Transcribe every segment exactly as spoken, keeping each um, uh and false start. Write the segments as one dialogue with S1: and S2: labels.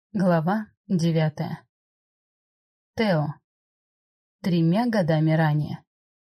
S1: Глава девятая. Тео. Тремя годами ранее.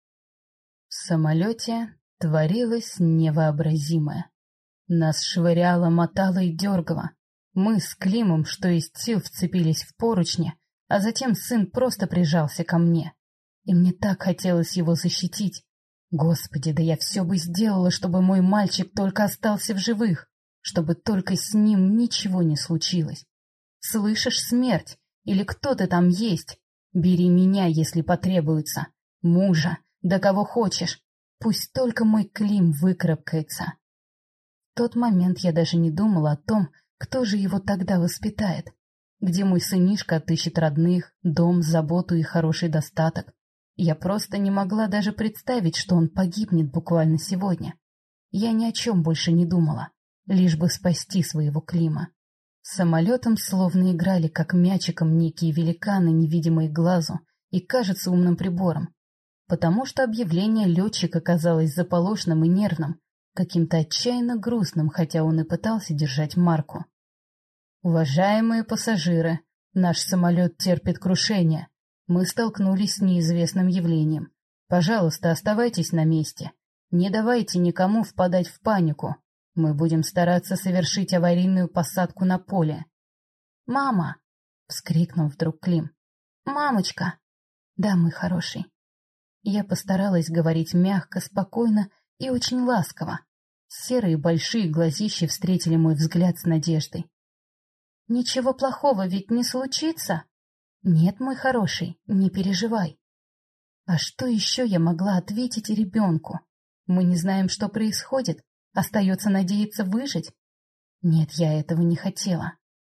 S1: В самолете творилось невообразимое. Нас швыряло, мотало и дергало. Мы с Климом, что есть сил, вцепились в поручни, а затем сын просто прижался ко мне. И мне так хотелось его защитить. Господи, да я все бы сделала, чтобы мой мальчик только остался в живых, чтобы только с ним ничего не случилось. Слышишь, смерть? Или кто ты там есть? Бери меня, если потребуется. Мужа, да кого хочешь. Пусть только мой Клим выкарабкается. В тот момент я даже не думала о том, кто же его тогда воспитает. Где мой сынишка отыщет родных, дом, заботу и хороший достаток. Я просто не могла даже представить, что он погибнет буквально сегодня. Я ни о чем больше не думала, лишь бы спасти своего Клима. Самолетом словно играли, как мячиком, некие великаны, невидимые глазу и, кажется, умным прибором, потому что объявление летчика казалось заполошным и нервным, каким-то отчаянно грустным, хотя он и пытался держать марку. «Уважаемые пассажиры, наш самолет терпит крушение. Мы столкнулись с неизвестным явлением. Пожалуйста, оставайтесь на месте. Не давайте никому впадать в панику. Мы будем стараться совершить аварийную посадку на поле». «Мама!» — вскрикнул вдруг Клим. «Мамочка!» «Да, мой хороший». Я постаралась говорить мягко, спокойно и очень ласково. Серые большие глазищи встретили мой взгляд с надеждой. «Ничего плохого ведь не случится?» «Нет, мой хороший, не переживай». А что еще я могла ответить ребенку? Мы не знаем, что происходит. Остается надеяться выжить? Нет, я этого не хотела.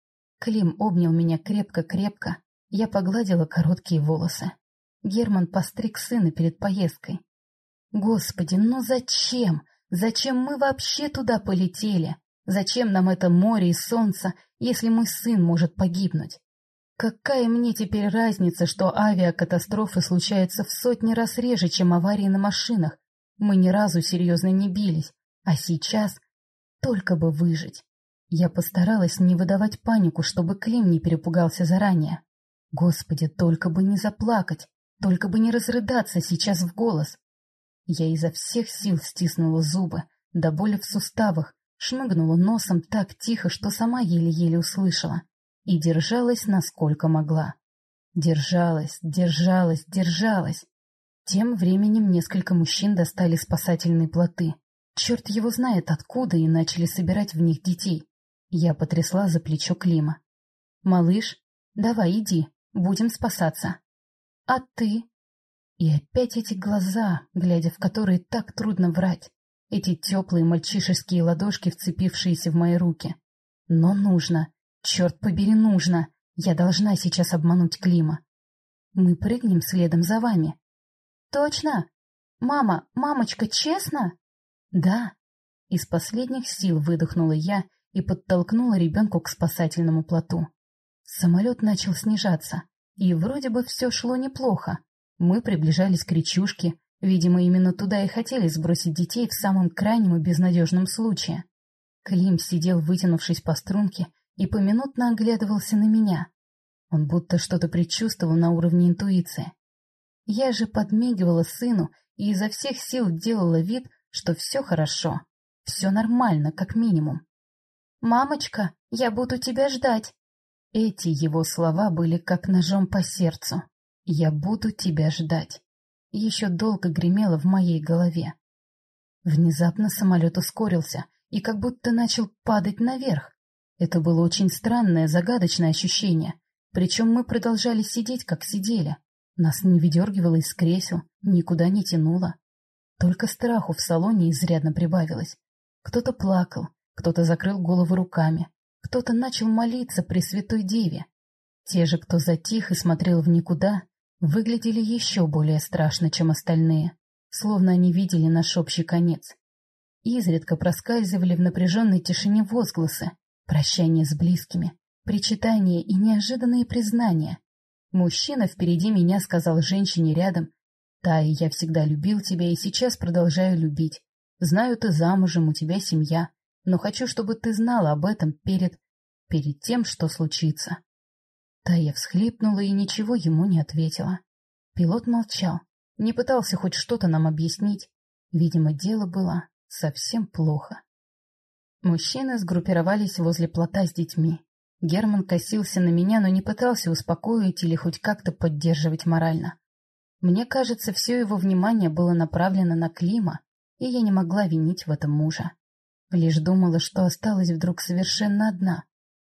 S1: Клим обнял меня крепко-крепко. Я погладила короткие волосы. Герман постриг сына перед поездкой. Господи, ну зачем? Зачем мы вообще туда полетели? Зачем нам это море и солнце, если мой сын может погибнуть? Какая мне теперь разница, что авиакатастрофы случаются в сотни раз реже, чем аварии на машинах? Мы ни разу серьезно не бились. А сейчас только бы выжить. Я постаралась не выдавать панику, чтобы Клим не перепугался заранее. Господи, только бы не заплакать, только бы не разрыдаться сейчас в голос. Я изо всех сил стиснула зубы, до боли в суставах, шмыгнула носом так тихо, что сама еле-еле услышала, и держалась, насколько могла. Держалась, держалась, держалась. Тем временем несколько мужчин достали спасательные плоты. Черт его знает откуда, и начали собирать в них детей. Я потрясла за плечо Клима. «Малыш, давай иди, будем спасаться». «А ты?» И опять эти глаза, глядя в которые так трудно врать. Эти теплые мальчишеские ладошки, вцепившиеся в мои руки. Но нужно, черт побери, нужно. Я должна сейчас обмануть Клима. Мы прыгнем следом за вами. «Точно? Мама, мамочка, честно?» «Да». Из последних сил выдохнула я и подтолкнула ребенку к спасательному плоту. Самолет начал снижаться, и вроде бы все шло неплохо. Мы приближались к речушке, видимо, именно туда и хотели сбросить детей в самом крайнем и безнадежном случае. Клим сидел, вытянувшись по струнке, и поминутно оглядывался на меня. Он будто что-то предчувствовал на уровне интуиции. Я же подмигивала сыну и изо всех сил делала вид, что все хорошо, все нормально, как минимум. «Мамочка, я буду тебя ждать». Эти его слова были как ножом по сердцу. «Я буду тебя ждать». Еще долго гремело в моей голове. Внезапно самолет ускорился и как будто начал падать наверх. Это было очень странное, загадочное ощущение, причем мы продолжали сидеть, как сидели. Нас не выдергивало из кресел, никуда не тянуло. Только страху в салоне изрядно прибавилось. Кто-то плакал, кто-то закрыл голову руками, кто-то начал молиться Пресвятой Деве. Те же, кто затих и смотрел в никуда, выглядели еще более страшно, чем остальные, словно они видели наш общий конец. Изредка проскальзывали в напряженной тишине возгласы, прощания с близкими, причитания и неожиданные признания. Мужчина впереди меня сказал женщине рядом: «Тая, я всегда любил тебя и сейчас продолжаю любить. Знаю, ты замужем, у тебя семья, но хочу, чтобы ты знала об этом перед...» перед тем, что случится. Тая всхлипнула и ничего ему не ответила. Пилот молчал, не пытался хоть что-то нам объяснить. Видимо, дело было совсем плохо. Мужчины сгруппировались возле плота с детьми. Герман косился на меня, но не пытался успокоить или хоть как-то поддерживать морально. Мне кажется, все его внимание было направлено на Клима, и я не могла винить в этом мужа. Лишь думала, что осталась вдруг совершенно одна.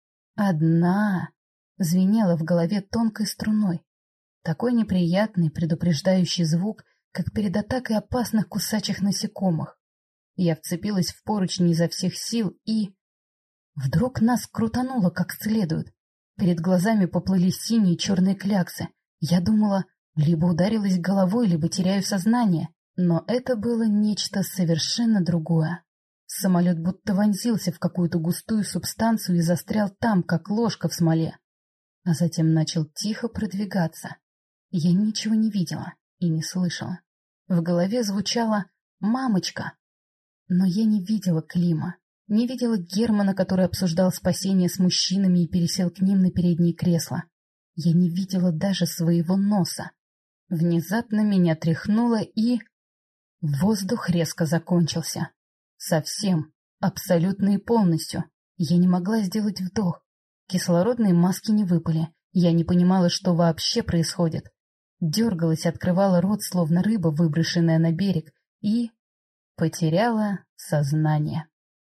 S1: Одна! Звенела в голове тонкой струной. Такой неприятный, предупреждающий звук, как перед атакой опасных кусачих насекомых. Я вцепилась в поручни изо всех сил и... Вдруг нас крутануло как следует. Перед глазами поплыли синие и черные кляксы. Я думала, либо ударилась головой, либо теряю сознание. Но это было нечто совершенно другое. Самолет будто вонзился в какую-то густую субстанцию и застрял там, как ложка в смоле. А затем начал тихо продвигаться. Я ничего не видела и не слышала. В голове звучало «мамочка». Но я не видела Клима, не видела Германа, который обсуждал спасение с мужчинами и пересел к ним на переднее кресло. Я не видела даже своего носа. Внезапно меня тряхнуло и... Воздух резко закончился. Совсем, абсолютно и полностью. Я не могла сделать вдох. Кислородные маски не выпали. Я не понимала, что вообще происходит. Дергалась, открывала рот, словно рыба, выброшенная на берег, и... потеряла сознание.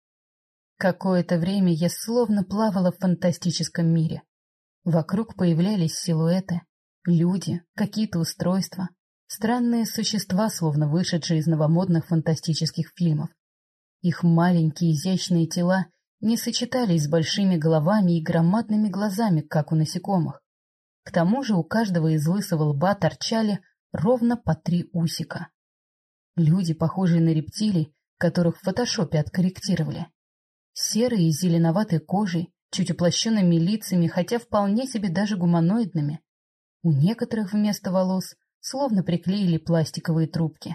S1: Какое-то время я словно плавала в фантастическом мире. Вокруг появлялись силуэты, люди, какие-то устройства, странные существа, словно вышедшие из новомодных фантастических фильмов. Их маленькие изящные тела не сочетались с большими головами и громадными глазами, как у насекомых. К тому же у каждого из лысого лба торчали ровно по три усика. Люди, похожие на рептилий, которых в фотошопе откорректировали. Серые и зеленоватой кожей, чуть уплощенными лицами, хотя вполне себе даже гуманоидными. У некоторых вместо волос словно приклеили пластиковые трубки.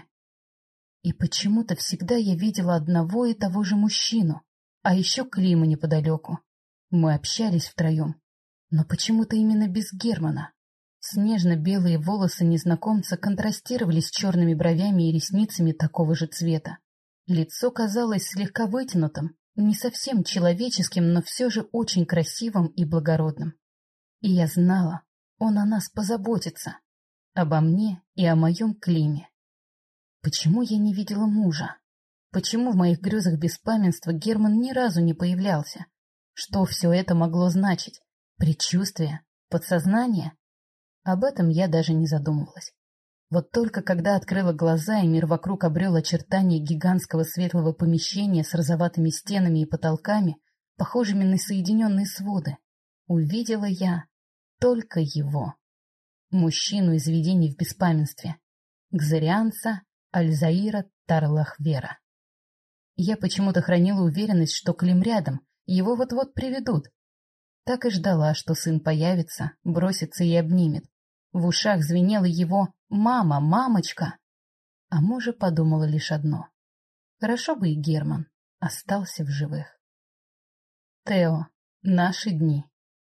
S1: И почему-то всегда я видела одного и того же мужчину, а еще Клима неподалеку. Мы общались втроем, но почему-то именно без Германа. Снежно-белые волосы незнакомца контрастировали с черными бровями и ресницами такого же цвета. Лицо казалось слегка вытянутым, не совсем человеческим, но все же очень красивым и благородным. И я знала, он о нас позаботится, обо мне и о моем Климе. Почему я не видела мужа? Почему в моих грезах беспамятства Герман ни разу не появлялся? Что все это могло значить? Предчувствие? Подсознание? Об этом я даже не задумывалась. Вот только когда открыла глаза, и мир вокруг обрел очертания гигантского светлого помещения с розоватыми стенами и потолками, похожими на соединенные своды, увидела я только его. Мужчину из видений в беспамятстве. Гзарианца Альзаира Тарлахвера. Я почему-то хранила уверенность, что Клим рядом, его вот-вот приведут. Так и ждала, что сын появится, бросится и обнимет. В ушах звенело его «мама, мамочка». А мужа подумала лишь одно. Хорошо бы и Герман остался в живых. Тео. Наши дни.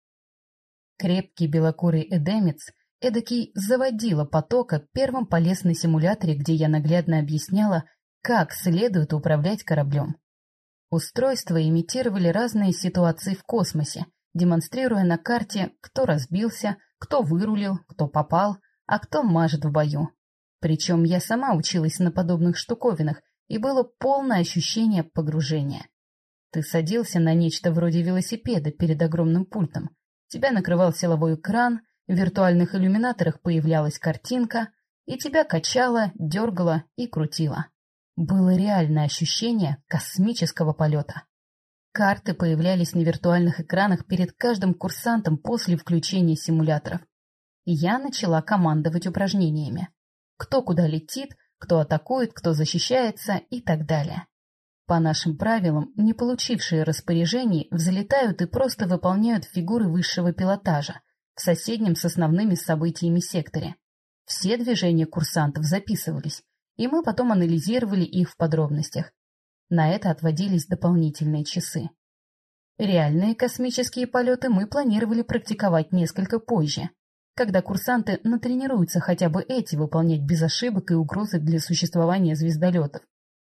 S1: Крепкий белокурый эдемец, эдакий заводила потока, первым полез на симуляторе, где я наглядно объясняла, как следует управлять кораблем. Устройства имитировали разные ситуации в космосе, демонстрируя на карте, кто разбился, кто вырулил, кто попал, а кто мажет в бою. Причем я сама училась на подобных штуковинах, и было полное ощущение погружения. Ты садился на нечто вроде велосипеда перед огромным пультом, тебя накрывал силовой экран, в виртуальных иллюминаторах появлялась картинка, и тебя качало, дергало и крутило. Было реальное ощущение космического полета. Карты появлялись на виртуальных экранах перед каждым курсантом после включения симуляторов. И я начала командовать упражнениями. Кто куда летит, кто атакует, кто защищается и так далее. По нашим правилам, не получившие распоряжений взлетают и просто выполняют фигуры высшего пилотажа в соседнем с основными событиями секторе. Все движения курсантов записывались, и мы потом анализировали их в подробностях. На это отводились дополнительные часы. Реальные космические полеты мы планировали практиковать несколько позже, когда курсанты натренируются хотя бы эти выполнять без ошибок и угрозы для существования звездолетов.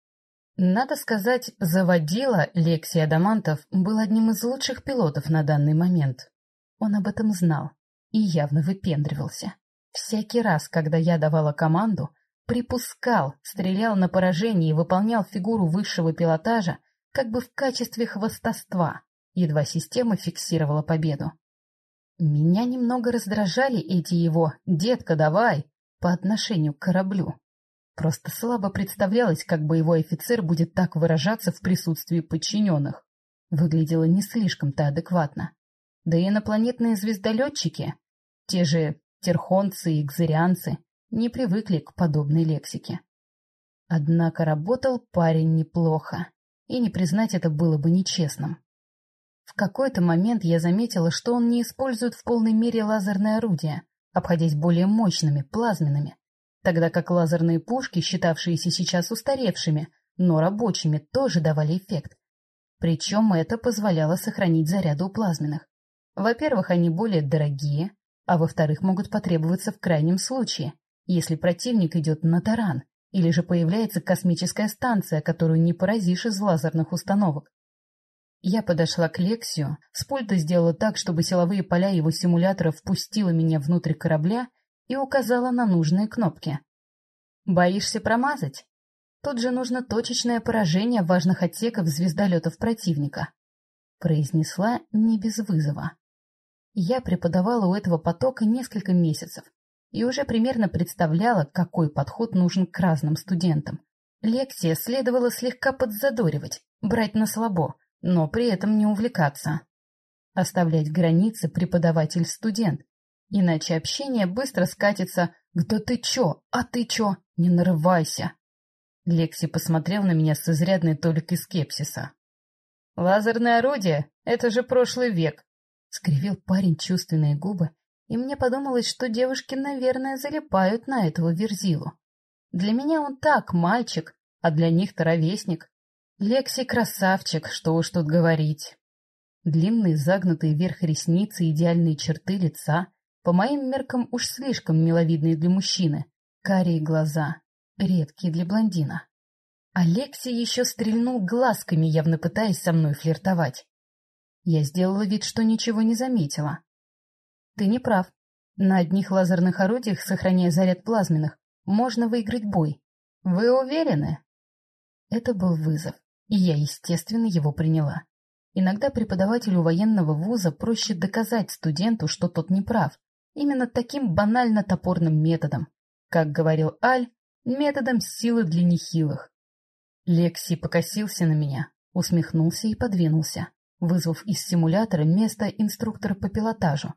S1: Надо сказать, заводила Лексий Адамантов был одним из лучших пилотов на данный момент. Он об этом знал и явно выпендривался. Всякий раз, когда я давала команду, припускал, стрелял на поражение и выполнял фигуру высшего пилотажа как бы в качестве хвастовства, едва система фиксировала победу. Меня немного раздражали эти его «детка, давай» по отношению к кораблю. Просто слабо представлялось, как боевой офицер будет так выражаться в присутствии подчиненных. Выглядело не слишком-то адекватно. Да и инопланетные звездолетчики, те же терхонцы и кзырианцы, не привыкли к подобной лексике. Однако работал парень неплохо, и не признать это было бы нечестным. В какой-то момент я заметила, что он не использует в полной мере лазерное орудие, обходясь более мощными, плазменными, тогда как лазерные пушки, считавшиеся сейчас устаревшими, но рабочими, тоже давали эффект. Причем это позволяло сохранить заряды у плазменных. Во-первых, они более дорогие, а во-вторых, могут потребоваться в крайнем случае, если противник идет на таран, или же появляется космическая станция, которую не поразишь из лазерных установок. Я подошла к Лексию, с пульта сделала так, чтобы силовые поля его симулятора впустило меня внутрь корабля и указала на нужные кнопки. «Боишься промазать? Тут же нужно точечное поражение важных отсеков звездолетов противника», — произнесла не без вызова. Я преподавала у этого потока несколько месяцев и уже примерно представляла, какой подход нужен к разным студентам. Лексия следовало слегка подзадоривать, брать на слабо, но при этом не увлекаться. Оставлять границы преподаватель-студент, иначе общение быстро скатится к «да ты чё, а ты чё, не нарывайся». Лекси посмотрел на меня с изрядной толикой скепсиса. «Лазерное орудие — это же прошлый век», — скривил парень чувственные губы, и мне подумалось, что девушки, наверное, залипают на этого верзилу. Для меня он так, мальчик, а для них-то ровесник. Лекси красавчик, что уж тут говорить. Длинные загнутые вверх ресницы, идеальные черты лица, по моим меркам уж слишком миловидные для мужчины, карие глаза, редкие для блондина. А Лекси еще стрельнул глазками, явно пытаясь со мной флиртовать. Я сделала вид, что ничего не заметила. Ты не прав. На одних лазерных орудиях, сохраняя заряд плазменных, можно выиграть бой. Вы уверены? Это был вызов, и я, естественно, его приняла. Иногда преподавателю военного вуза проще доказать студенту, что тот не прав, именно таким банально топорным методом. Как говорил Аль, методом силы для нехилых. Лекси покосился на меня, усмехнулся и подвинулся, вызвав из симулятора место инструктора по пилотажу.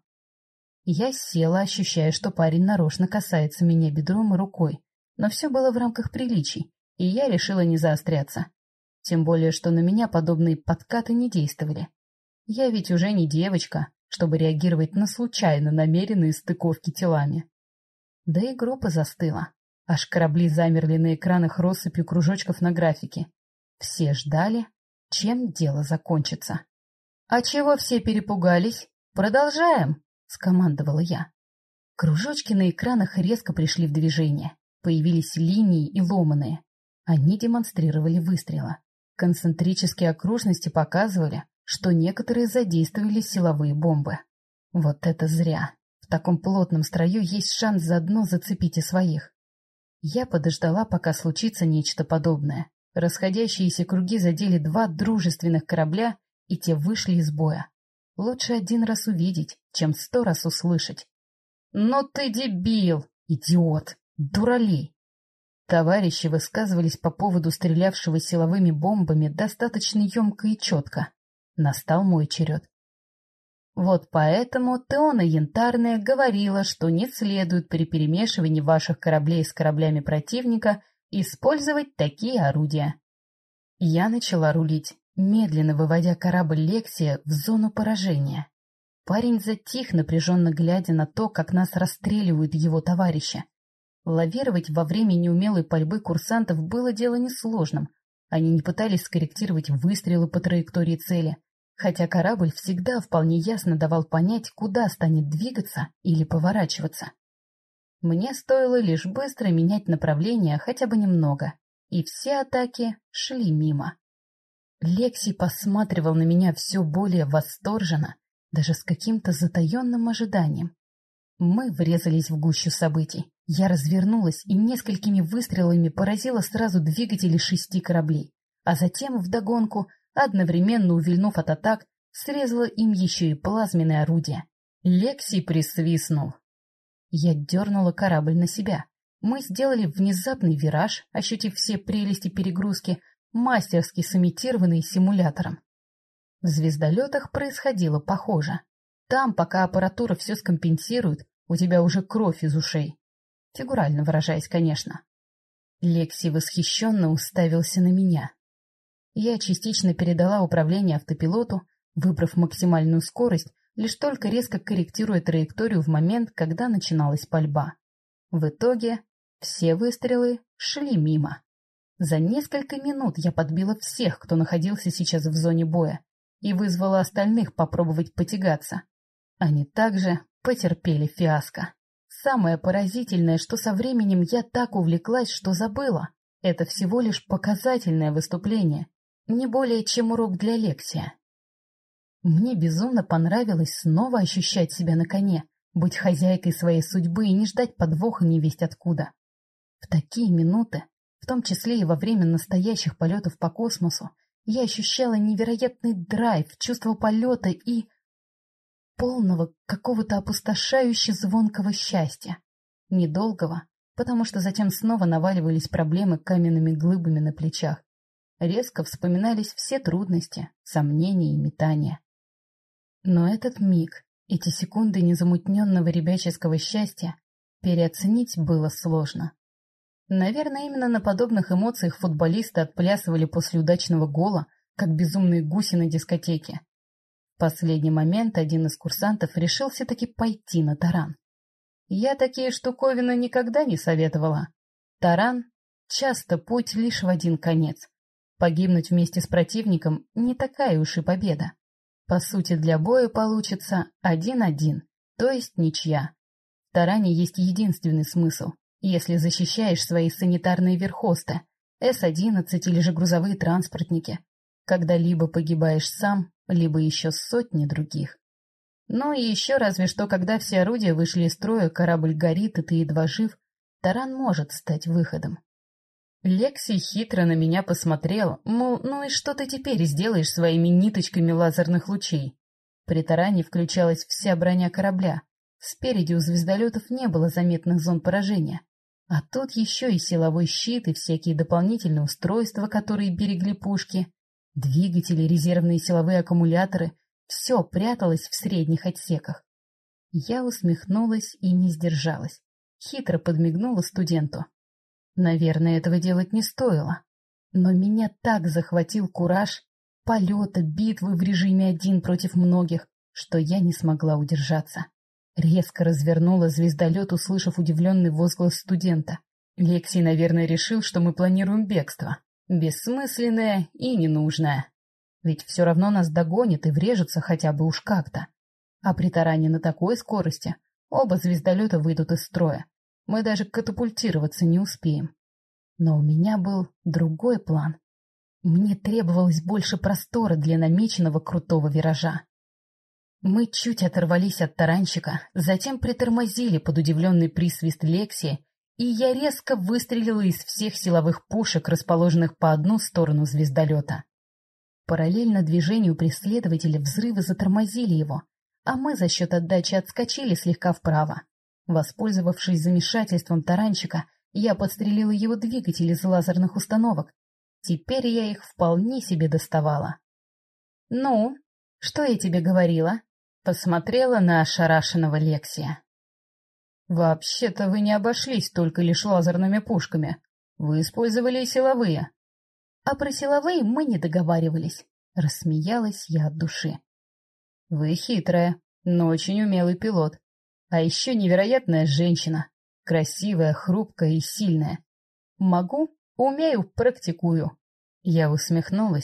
S1: Я села, ощущая, что парень нарочно касается меня бедром и рукой, но все было в рамках приличий, и я решила не заостряться. Тем более, что на меня подобные подкаты не действовали. Я ведь уже не девочка, чтобы реагировать на случайно намеренные стыковки телами. Да и группа застыла. Аж корабли замерли на экранах россыпью кружочков на графике. Все ждали, чем дело закончится. — А чего все перепугались? Продолжаем! — скомандовала я. Кружочки на экранах резко пришли в движение. Появились линии и ломаные. Они демонстрировали выстрелы. Концентрические окружности показывали, что некоторые задействовали силовые бомбы. Вот это зря. В таком плотном строю есть шанс заодно зацепить и своих. Я подождала, пока случится нечто подобное. Расходящиеся круги задели два дружественных корабля, и те вышли из боя. Лучше один раз увидеть, чем сто раз услышать. «Ну ты дебил! Идиот! Дуралей!» Товарищи высказывались по поводу стрелявшего силовыми бомбами достаточно емко и четко. Настал мой черед. Вот поэтому Теона Янтарная говорила, что не следует при перемешивании ваших кораблей с кораблями противника использовать такие орудия. Я начала рулить, медленно выводя корабль Лексия в зону поражения. Парень затих, напряженно глядя на то, как нас расстреливают его товарищи. Лавировать во время неумелой пальбы курсантов было дело несложным. Они не пытались скорректировать выстрелы по траектории цели, хотя корабль всегда вполне ясно давал понять, куда станет двигаться или поворачиваться. Мне стоило лишь быстро менять направление хотя бы немного, и все атаки шли мимо. Лекси посматривал на меня все более восторженно, даже с каким-то затаенным ожиданием. Мы врезались в гущу событий. Я развернулась и несколькими выстрелами поразила сразу двигатели шести кораблей, а затем вдогонку, одновременно увильнув от атак, срезала им еще и плазменное орудие. Лекси присвистнул. Я дернула корабль на себя. Мы сделали внезапный вираж, ощутив все прелести перегрузки, мастерски сымитированный симулятором. В звездолетах происходило похоже. Там, пока аппаратура все скомпенсирует, у тебя уже кровь из ушей. Фигурально выражаясь, конечно. Лекси восхищенно уставился на меня. Я частично передала управление автопилоту, выбрав максимальную скорость, лишь только резко корректируя траекторию в момент, когда начиналась пальба. В итоге все выстрелы шли мимо. За несколько минут я подбила всех, кто находился сейчас в зоне боя, и вызвала остальных попробовать потягаться. Они также потерпели фиаско. Самое поразительное, что со временем я так увлеклась, что забыла. Это всего лишь показательное выступление, не более чем урок для Лексия. Мне безумно понравилось снова ощущать себя на коне, быть хозяйкой своей судьбы и не ждать подвоха невесть откуда. В такие минуты, в том числе и во время настоящих полетов по космосу, я ощущала невероятный драйв, чувство полета и полного какого-то опустошающе звонкого счастья. Недолгого, потому что затем снова наваливались проблемы каменными глыбами на плечах. Резко вспоминались все трудности, сомнения и метания. Но этот миг, эти секунды незамутненного ребяческого счастья переоценить было сложно. Наверное, именно на подобных эмоциях футболисты отплясывали после удачного гола, как безумные гуси на дискотеке. В последний момент один из курсантов решил все-таки пойти на таран. Я такие штуковины никогда не советовала. Таран — часто путь лишь в один конец. Погибнуть вместе с противником — не такая уж и победа. По сути, для боя получится один-один, то есть ничья. В таране есть единственный смысл. Если защищаешь свои санитарные верхосты, эс одиннадцать или же грузовые транспортники, когда либо погибаешь сам, либо еще сотни других. Ну и еще разве что, когда все орудия вышли из строя, корабль горит, и ты едва жив, таран может стать выходом. Лекси хитро на меня посмотрел, мол, ну и что ты теперь сделаешь своими ниточками лазерных лучей? При таране включалась вся броня корабля. Спереди у звездолетов не было заметных зон поражения. А тут еще и силовой щит и всякие дополнительные устройства, которые берегли пушки, двигатели, резервные силовые аккумуляторы — все пряталось в средних отсеках. Я усмехнулась и не сдержалась. Хитро подмигнула студенту. Наверное, этого делать не стоило. Но меня так захватил кураж полета, битвы в режиме один против многих, что я не смогла удержаться. Резко развернула звездолет, услышав удивленный возглас студента. Лексий, наверное, решил, что мы планируем бегство. Бессмысленное и ненужное. Ведь все равно нас догонят и врежутся хотя бы уж как-то. А при таране на такой скорости оба звездолета выйдут из строя. Мы даже катапультироваться не успеем. Но у меня был другой план. Мне требовалось больше простора для намеченного крутого виража. Мы чуть оторвались от таранщика, затем притормозили под удивленный присвист Лекси, и я резко выстрелила из всех силовых пушек, расположенных по одну сторону звездолета. Параллельно движению преследователя взрывы затормозили его, а мы за счет отдачи отскочили слегка вправо. Воспользовавшись замешательством таранщика, я подстрелила его двигатель из лазерных установок. Теперь я их вполне себе доставала. — Ну, что я тебе говорила? — посмотрела на ошарашенного Лексия. — Вообще-то вы не обошлись только лишь лазерными пушками. Вы использовали и силовые. — А про силовые мы не договаривались. Рассмеялась я от души. — Вы хитрая, но очень умелый пилот. А еще невероятная женщина. Красивая, хрупкая и сильная. Могу, умею, практикую. Я усмехнулась,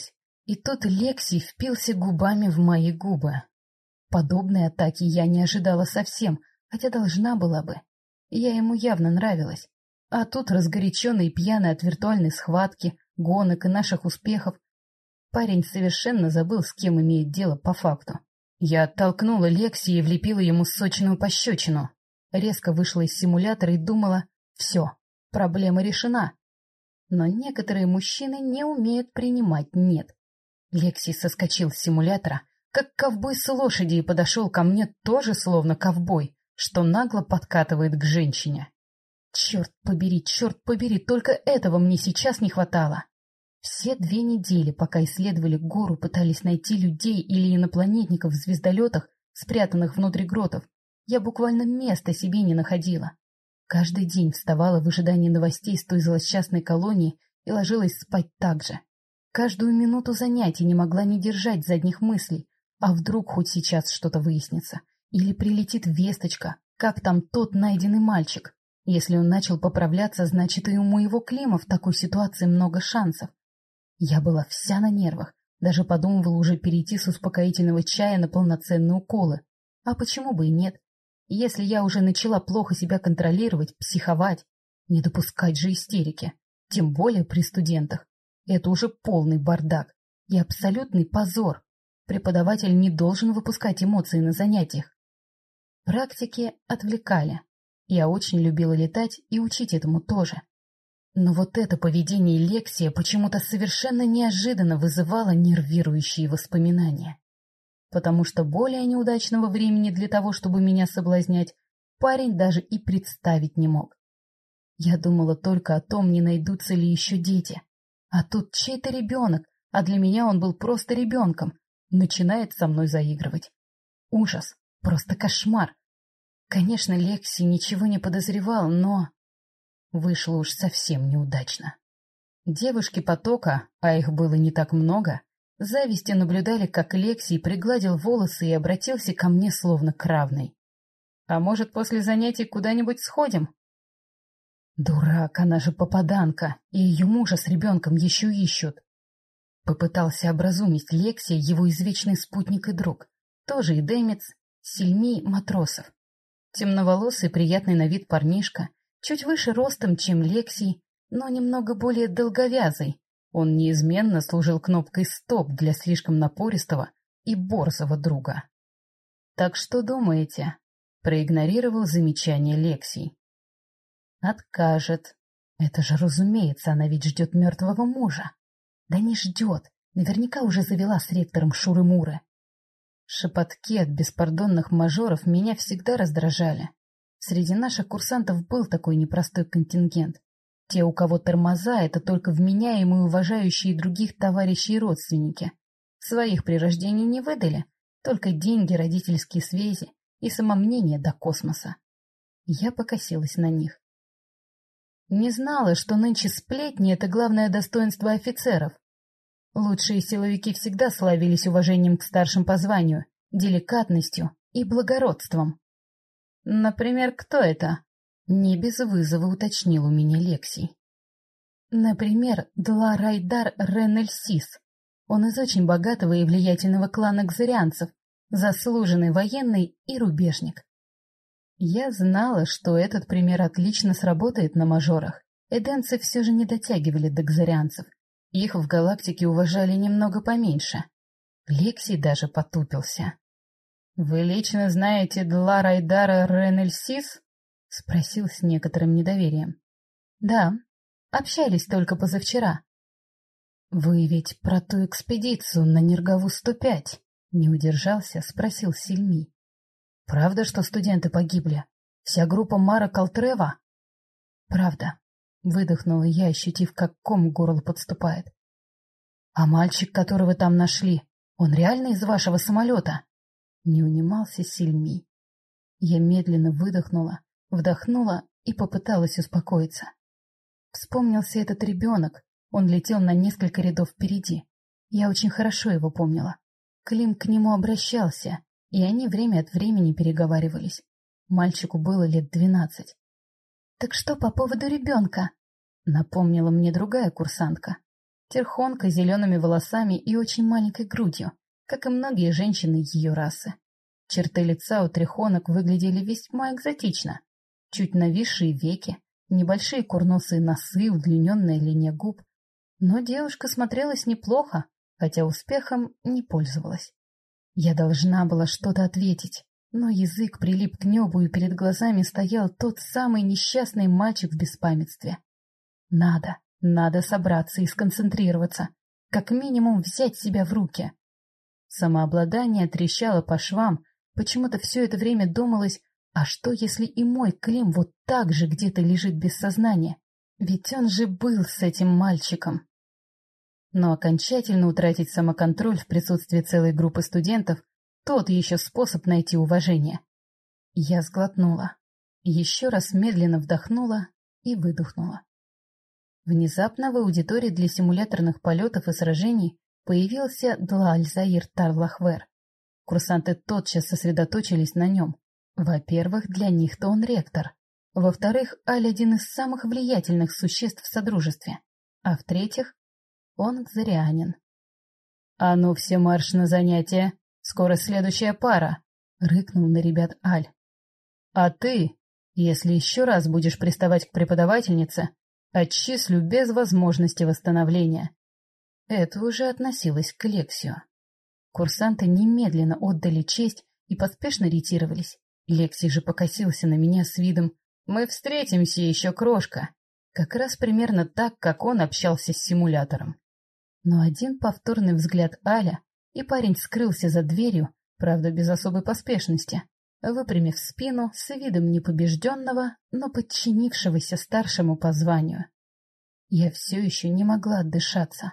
S1: И тут Лексий впился губами в мои губы. Подобной атаки я не ожидала совсем, хотя должна была бы. Я ему явно нравилась. А тут, разгоряченный и пьяный от виртуальной схватки, гонок и наших успехов, парень совершенно забыл, с кем имеет дело по факту. Я оттолкнула Лексия и влепила ему сочную пощечину. Резко вышла из симулятора и думала: все, проблема решена. Но некоторые мужчины не умеют принимать «нет». Лексий соскочил с симулятора, как ковбой с лошади, и подошел ко мне тоже словно ковбой, что нагло подкатывает к женщине. Черт побери, черт побери, только этого мне сейчас не хватало. Все две недели, пока исследовали гору, пытались найти людей или инопланетников в звездолетах, спрятанных внутри гротов, я буквально места себе не находила. Каждый день вставала в ожидании новостей с той злосчастной колонии и ложилась спать так же. Каждую минуту занятий не могла не держать задних мыслей, а вдруг хоть сейчас что-то выяснится, или прилетит весточка, как там тот найденный мальчик. Если он начал поправляться, значит, и у моего Клима в такой ситуации много шансов. Я была вся на нервах, даже подумывала уже перейти с успокоительного чая на полноценные уколы. А почему бы и нет? Если я уже начала плохо себя контролировать, психовать, не допускать же истерики, тем более при студентах. Это уже полный бардак и абсолютный позор. Преподаватель не должен выпускать эмоции на занятиях. Практики отвлекали. Я очень любила летать и учить этому тоже. Но вот это поведение Лексия почему-то совершенно неожиданно вызывало нервирующие воспоминания. Потому что более неудачного времени для того, чтобы меня соблазнять, парень даже и представить не мог. Я думала только о том, не найдутся ли еще дети. А тут чей-то ребенок, а для меня он был просто ребенком, начинает со мной заигрывать. Ужас, просто кошмар. Конечно, Лекси ничего не подозревал, но... вышло уж совсем неудачно. Девушки потока, а их было не так много, с завистью наблюдали, как Лексий пригладил волосы и обратился ко мне словно к равной. «А может, после занятий куда-нибудь сходим?» «Дурак, она же попаданка, и ее мужа с ребенком еще ищут». Попытался образумить Лексия его извечный спутник и друг, тоже эдемец, Сельмий Матросов. Темноволосый, приятный на вид парнишка, чуть выше ростом, чем Лексий, но немного более долговязый. Он неизменно служил кнопкой «Стоп» для слишком напористого и борзого друга. «Так что думаете?» — проигнорировал замечание Лексий. «Откажет. Это же, разумеется, она ведь ждет мертвого мужа. Да не ждет, наверняка уже завела с ректором шуры-муры». Шепотки от беспардонных мажоров меня всегда раздражали. Среди наших курсантов был такой непростой контингент. Те, у кого тормоза, это только вменяемые, уважающие других товарищей и родственники. Своих при рождении не выдали, только деньги, родительские связи и самомнение до космоса. Я покосилась на них. Не знала, что нынче сплетни — это главное достоинство офицеров. Лучшие силовики всегда славились уважением к старшим по званию, деликатностью и благородством. «Например, кто это?» — не без вызова уточнил у меня Лексий. «Например, Дларайдар Ренельсис. Он из очень богатого и влиятельного клана кзарианцев, заслуженный военный и рубежник». Я знала, что этот пример отлично сработает на мажорах. Эденцы все же не дотягивали до кзарианцев. Их в галактике уважали немного поменьше. Лексий даже потупился. «Вы лично знаете Дларайдара Ренельсис?» — спросил с некоторым недоверием. «Да, общались только позавчера». «Вы ведь про ту экспедицию на Нергову сто пять?» — не удержался, спросил Сельмий. «Правда, что студенты погибли? Вся группа Мара Калтрева?» «Правда», — выдохнула я, ощутив, как ком к горлу подступает. «А мальчик, которого там нашли, он реально из вашего самолета?» Не унимался Сельмий. Я медленно выдохнула, вдохнула и попыталась успокоиться. Вспомнился этот ребенок, он летел на несколько рядов впереди. Я очень хорошо его помнила. Клим к нему обращался, и они время от времени переговаривались. Мальчику было лет двенадцать. «Так что по поводу ребенка?» — напомнила мне другая курсантка. Терхонка с зелеными волосами и очень маленькой грудью, как и многие женщины ее расы. Черты лица у трехонок выглядели весьма экзотично. Чуть нависшие веки, небольшие курносые носы, удлиненная линия губ. Но девушка смотрелась неплохо, хотя успехом не пользовалась. Я должна была что-то ответить, но язык прилип к небу, и перед глазами стоял тот самый несчастный мальчик в беспамятстве. Надо, надо собраться и сконцентрироваться, как минимум взять себя в руки. Самообладание трещало по швам, почему-то все это время думалось, а что, если и мой Клим вот так же где-то лежит без сознания? Ведь он же был с этим мальчиком. Но окончательно утратить самоконтроль в присутствии целой группы студентов — тот еще способ найти уважение. Я сглотнула, еще раз медленно вдохнула и выдохнула. Внезапно в аудитории для симуляторных полетов и сражений появился Длааль-Заир Тарлахвер. Курсанты тотчас сосредоточились на нем. Во-первых, для них-то он ректор. Во-вторых, Аль один из самых влиятельных существ в Содружестве. А в-третьих, он кзарианин. — А ну все марш на занятия! Скоро следующая пара! — рыкнул на ребят Аль. — А ты, если еще раз будешь приставать к преподавательнице, отчислю без возможности восстановления. Это уже относилось к Лексию. Курсанты немедленно отдали честь и поспешно ретировались. Лексий же покосился на меня с видом «Мы встретимся еще, крошка!» Как раз примерно так, как он общался с симулятором. Но один повторный взгляд Аля, и парень скрылся за дверью, правда, без особой поспешности, выпрямив спину с видом непобежденного, но подчинившегося старшему по званию. Я все еще не могла отдышаться.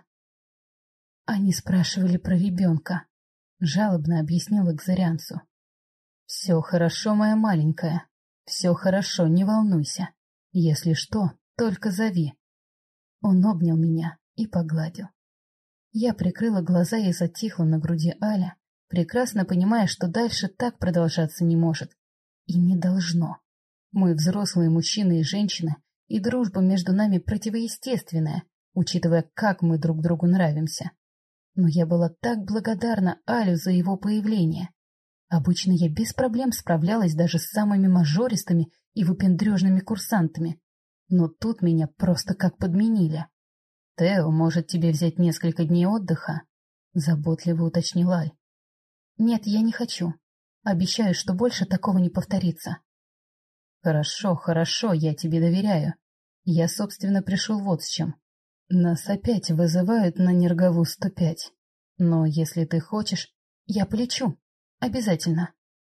S1: Они спрашивали про ребенка, — жалобно объяснила кзарианцу. — Все хорошо, моя маленькая, все хорошо, не волнуйся. Если что, только зови. Он обнял меня и погладил. Я прикрыла глаза и затихла на груди Аля, прекрасно понимая, что дальше так продолжаться не может. И не должно. Мы взрослые мужчины и женщины, и дружба между нами противоестественная, учитывая, как мы друг другу нравимся. Но я была так благодарна Алю за его появление. Обычно я без проблем справлялась даже с самыми мажористыми и выпендрежными курсантами, но тут меня просто как подменили. — Тео, может тебе взять несколько дней отдыха? — заботливо уточнил Аль. — Нет, я не хочу. Обещаю, что больше такого не повторится. — Хорошо, хорошо, я тебе доверяю. Я, собственно, пришел вот с чем. Нас опять вызывают на Нергову сто пять. Но если ты хочешь, я полечу. Обязательно.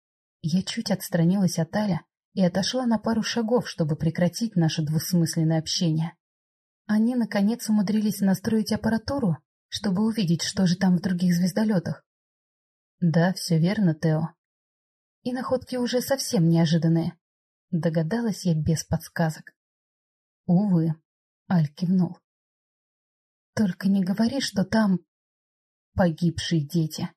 S1: Я чуть отстранилась от Аля и отошла на пару шагов, чтобы прекратить наше двусмысленное общение. Они, наконец, умудрились настроить аппаратуру, чтобы увидеть, что же там в других звездолетах. Да, все верно, Тео. И находки уже совсем неожиданные. Догадалась я без подсказок. Увы, Аль кивнул. Только не говори, что там погибшие дети.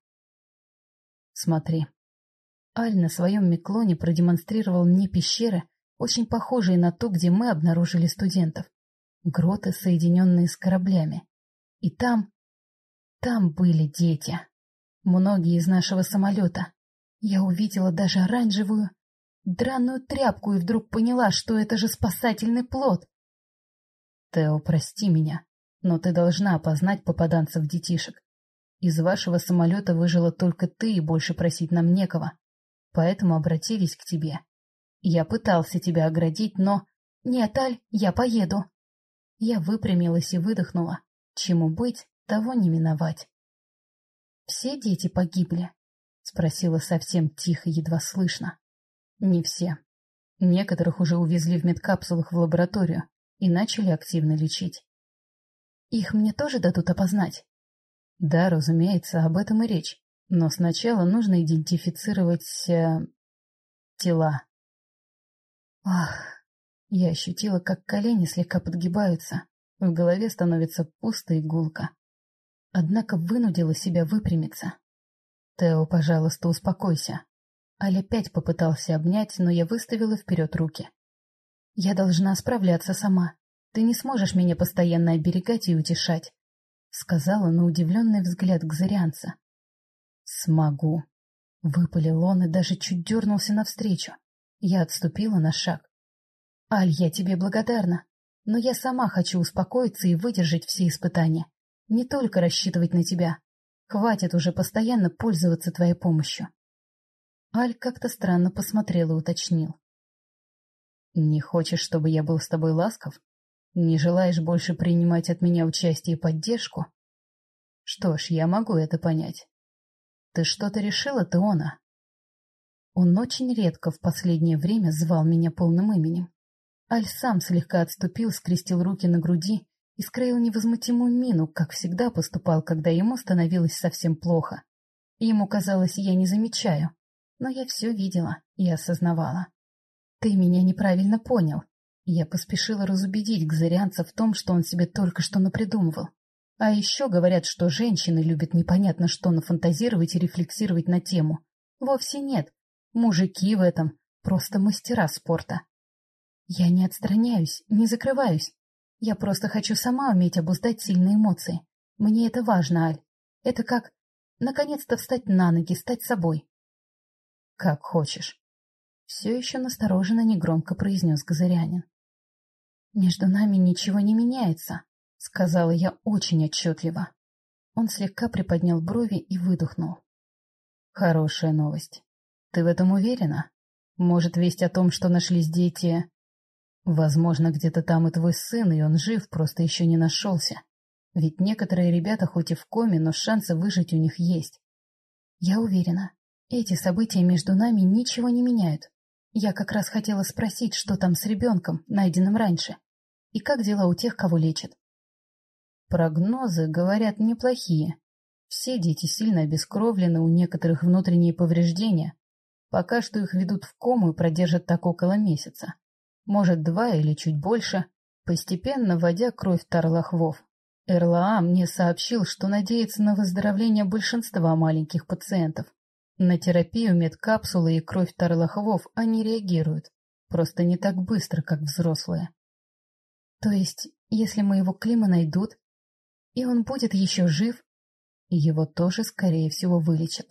S1: Смотри. Аль на своем миклоне продемонстрировал мне пещеры, очень похожие на ту, где мы обнаружили студентов. Гроты, соединенные с кораблями. И там... там были дети. Многие из нашего самолета. Я увидела даже оранжевую, драную тряпку и вдруг поняла, что это же спасательный плот. Тео, прости меня, но ты должна опознать попаданцев детишек. Из вашего самолета выжила только ты, и больше просить нам некого. Поэтому обратились к тебе. Я пытался тебя оградить, но... Нет, Аль, я поеду. Я выпрямилась и выдохнула. Чему быть, того не миновать. Все дети погибли? Спросила совсем тихо, едва слышно. Не все. Некоторых уже увезли в медкапсулах в лабораторию и начали активно лечить. Их мне тоже дадут опознать? Да, разумеется, об этом и речь. Но сначала нужно идентифицировать... Э, тела. Ах, я ощутила, как колени слегка подгибаются, в голове становится пусто и гулко. Однако вынудила себя выпрямиться. Тео, пожалуйста, успокойся. Аль опять попытался обнять, но я выставила вперед руки. Я должна справляться сама. Ты не сможешь меня постоянно оберегать и утешать. сказала на удивленный взгляд кзырянца. «Смогу», — выпалил он и даже чуть дернулся навстречу. Я отступила на шаг. «Аль, я тебе благодарна, но я сама хочу успокоиться и выдержать все испытания. Не только рассчитывать на тебя. Хватит уже постоянно пользоваться твоей помощью». Аль как-то странно посмотрел и уточнил. «Не хочешь, чтобы я был с тобой ласков? Не желаешь больше принимать от меня участие и поддержку? Что ж, я могу это понять. Ты что-то решила, Теона?» Он очень редко в последнее время звал меня полным именем. Аль сам слегка отступил, скрестил руки на груди и скроил невозмутимую мину, как всегда поступал, когда ему становилось совсем плохо. Ему казалось, я не замечаю, но я все видела и осознавала. «Ты меня неправильно понял». Я поспешила разубедить кзырянца в том, что он себе только что напридумывал. А еще говорят, что женщины любят непонятно что нафантазировать и рефлексировать на тему. Вовсе нет. Мужики в этом просто мастера спорта. Я не отстраняюсь, не закрываюсь. Я просто хочу сама уметь обуздать сильные эмоции. Мне это важно, Аль. Это как наконец-то встать на ноги, стать собой. Как хочешь. Все еще настороженно негромко произнес кзырянин. Между нами ничего не меняется, сказала я очень отчетливо. Он слегка приподнял брови и выдохнул. Хорошая новость. Ты в этом уверена? Может, весть о том, что нашлись дети... Возможно, где-то там и твой сын, и он жив, просто еще не нашелся. Ведь некоторые ребята хоть и в коме, но шансы выжить у них есть. Я уверена, эти события между нами ничего не меняют. Я как раз хотела спросить, что там с ребенком, найденным раньше, и как дела у тех, кого лечат. Прогнозы, говорят, неплохие. Все дети сильно обескровлены, у некоторых внутренние повреждения. Пока что их ведут в кому и продержат так около месяца. Может, два или чуть больше, постепенно вводя кровь тарлахвов. эр эл а мне сообщил, что надеется на выздоровление большинства маленьких пациентов. На терапию медкапсулы и кровь тарлахвов они реагируют, просто не так быстро, как взрослые. То есть, если моего Клима найдут, и он будет еще жив, его тоже, скорее всего, вылечат.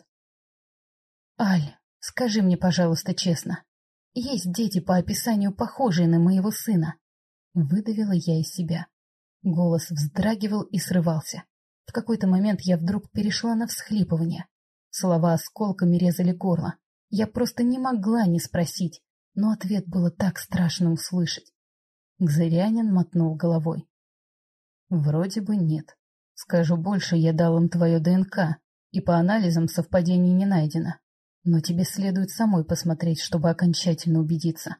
S1: Аль, скажи мне, пожалуйста, честно, есть дети по описанию похожие на моего сына? Выдавила я из себя. Голос вздрагивал и срывался. В какой-то момент я вдруг перешла на всхлипывание. Слова осколками резали горло. Я просто не могла не спросить, но ответ было так страшно услышать. Кзырянин мотнул головой. Вроде бы нет. Скажу больше, я дал им твое ДНК, и по анализам совпадений не найдено. Но тебе следует самой посмотреть, чтобы окончательно убедиться.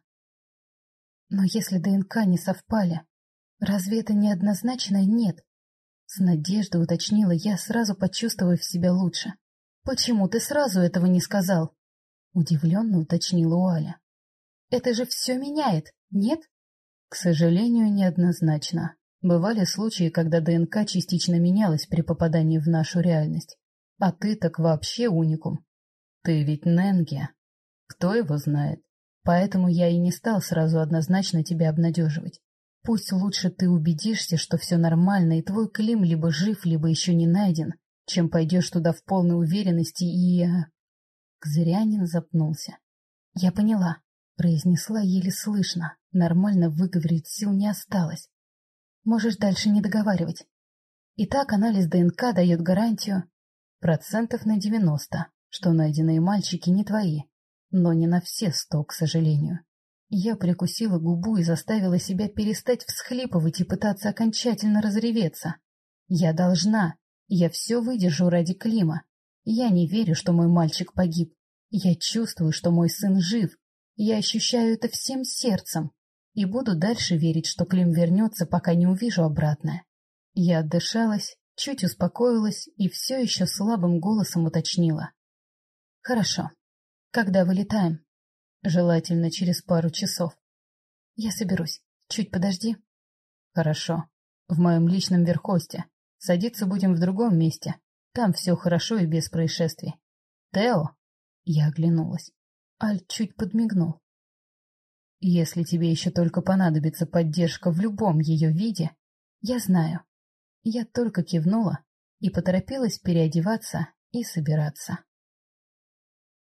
S1: Но если ДНК не совпали, разве это неоднозначное нет? С надеждой уточнила я, сразу почувствовав себя лучше. «Почему ты сразу этого не сказал?» Удивленно уточнила Уаля. «Это же все меняет, нет?» К сожалению, неоднозначно. Бывали случаи, когда ДНК частично менялась при попадании в нашу реальность. А ты так вообще уникум. Ты ведь Ненге. Кто его знает? Поэтому я и не стал сразу однозначно тебя обнадеживать. Пусть лучше ты убедишься, что все нормально, и твой Клим либо жив, либо еще не найден, чем пойдешь туда в полной уверенности и... Кзырянин запнулся. «Я поняла», — произнесла еле слышно. Нормально выговорить сил не осталось. «Можешь дальше не договаривать. Итак, анализ ДНК дает гарантию процентов на девяносто, что найденные мальчики не твои, но не на все сто, к сожалению». Я прикусила губу и заставила себя перестать всхлипывать и пытаться окончательно разреветься. Я должна, я все выдержу ради Клима. Я не верю, что мой мальчик погиб. Я чувствую, что мой сын жив. Я ощущаю это всем сердцем. И буду дальше верить, что Клим вернется, пока не увижу обратное. Я отдышалась, чуть успокоилась и все еще слабым голосом уточнила. «Хорошо. Когда вылетаем?» «Желательно через пару часов». «Я соберусь. Чуть подожди». «Хорошо. В моем личном верхосте. Садиться будем в другом месте. Там все хорошо и без происшествий. Тео?» Я оглянулась. Аль чуть подмигнул. «Если тебе еще только понадобится поддержка в любом ее виде, я знаю. Я только кивнула и поторопилась переодеваться и собираться.